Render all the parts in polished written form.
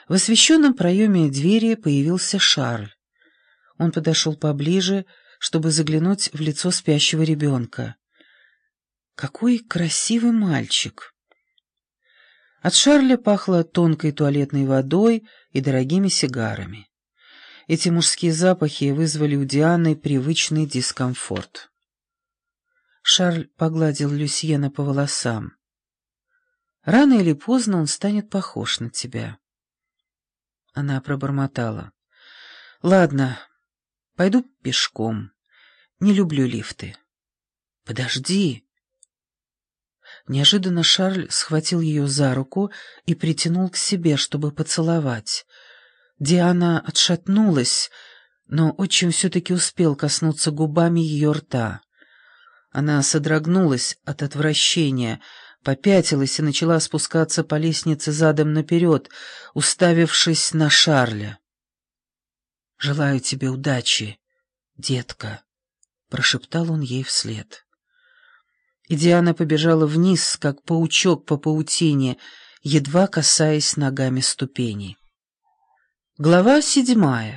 В освещенном проеме двери появился Шарль. Он подошел поближе, чтобы заглянуть в лицо спящего ребенка. Какой красивый мальчик! От Шарля пахло тонкой туалетной водой и дорогими сигарами. Эти мужские запахи вызвали у Дианы привычный дискомфорт. Шарль погладил Люсьена по волосам. «Рано или поздно он станет похож на тебя». Она пробормотала. «Ладно, пойду пешком. Не люблю лифты». «Подожди». Неожиданно Шарль схватил ее за руку и притянул к себе, чтобы поцеловать. Диана отшатнулась, но отчим все-таки успел коснуться губами ее рта. Она содрогнулась от отвращения, попятилась и начала спускаться по лестнице задом наперед, уставившись на Шарля. «Желаю тебе удачи, детка», — прошептал он ей вслед. И Диана побежала вниз, как паучок по паутине, едва касаясь ногами ступеней. Глава 7.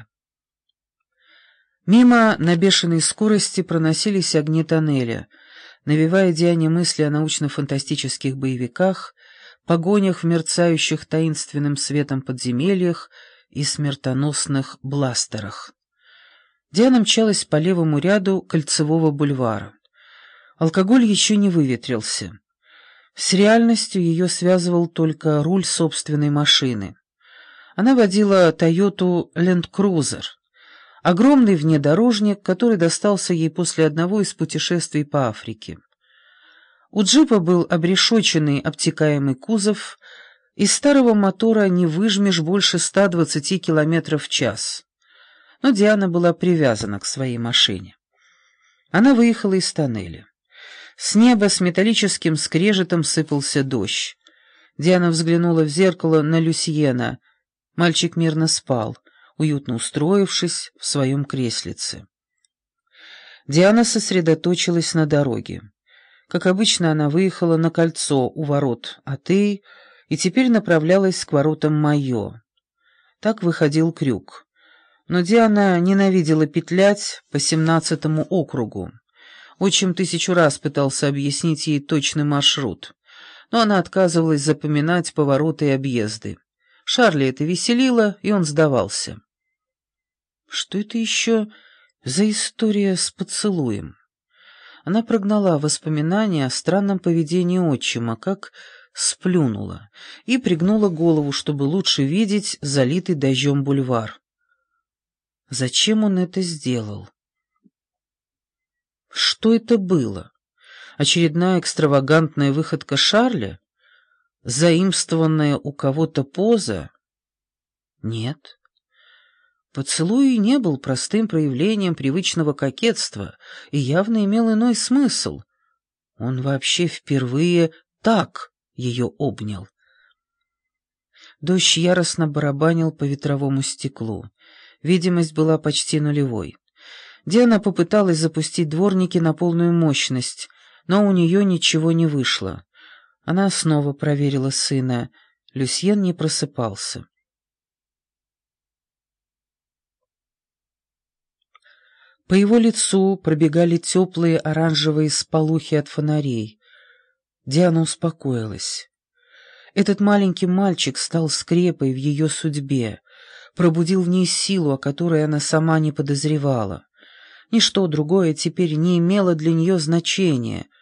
Мимо на бешеной скорости проносились огни тоннеля, навевая Диане мысли о научно-фантастических боевиках, погонях в мерцающих таинственным светом подземельях и смертоносных бластерах. Диана мчалась по левому ряду Кольцевого бульвара. Алкоголь еще не выветрился. С реальностью ее связывал только руль собственной машины. Она водила Toyota Land Cruiser, огромный внедорожник, который достался ей после одного из путешествий по Африке. У джипа был обрешоченный обтекаемый кузов, из старого мотора не выжмешь больше 120 км в час. Но Диана была привязана к своей машине. Она выехала из тоннеля. С неба с металлическим скрежетом сыпался дождь. Диана взглянула в зеркало на Люсьена. Мальчик мирно спал, уютно устроившись в своем креслице. Диана сосредоточилась на дороге. Как обычно, она выехала на кольцо у ворот Атеи и теперь направлялась к воротам Майо. Так выходил крюк. Но Диана ненавидела петлять по 17-му округу. Отчим 1000 раз пытался объяснить ей точный маршрут, но она отказывалась запоминать повороты и объезды. Шарля это веселило, и он сдавался. Что это еще за история с поцелуем? Она прогнала воспоминания о странном поведении отчима, как сплюнула, и пригнула голову, чтобы лучше видеть залитый дождем бульвар. Зачем он это сделал? Что это было? Очередная экстравагантная выходка Шарля? Заимствованная у кого-то поза? Нет. Поцелуй не был простым проявлением привычного кокетства и явно имел иной смысл. Он вообще впервые так ее обнял. Дождь яростно барабанил по ветровому стеклу. Видимость была почти нулевой. Диана попыталась запустить дворники на полную мощность, но у нее ничего не вышло. Она снова проверила сына. Люсьен не просыпался. По его лицу пробегали теплые оранжевые сполохи от фонарей. Диана успокоилась. Этот маленький мальчик стал скрепой в ее судьбе, пробудил в ней силу, о которой она сама не подозревала. Ничто другое теперь не имело для нее значения.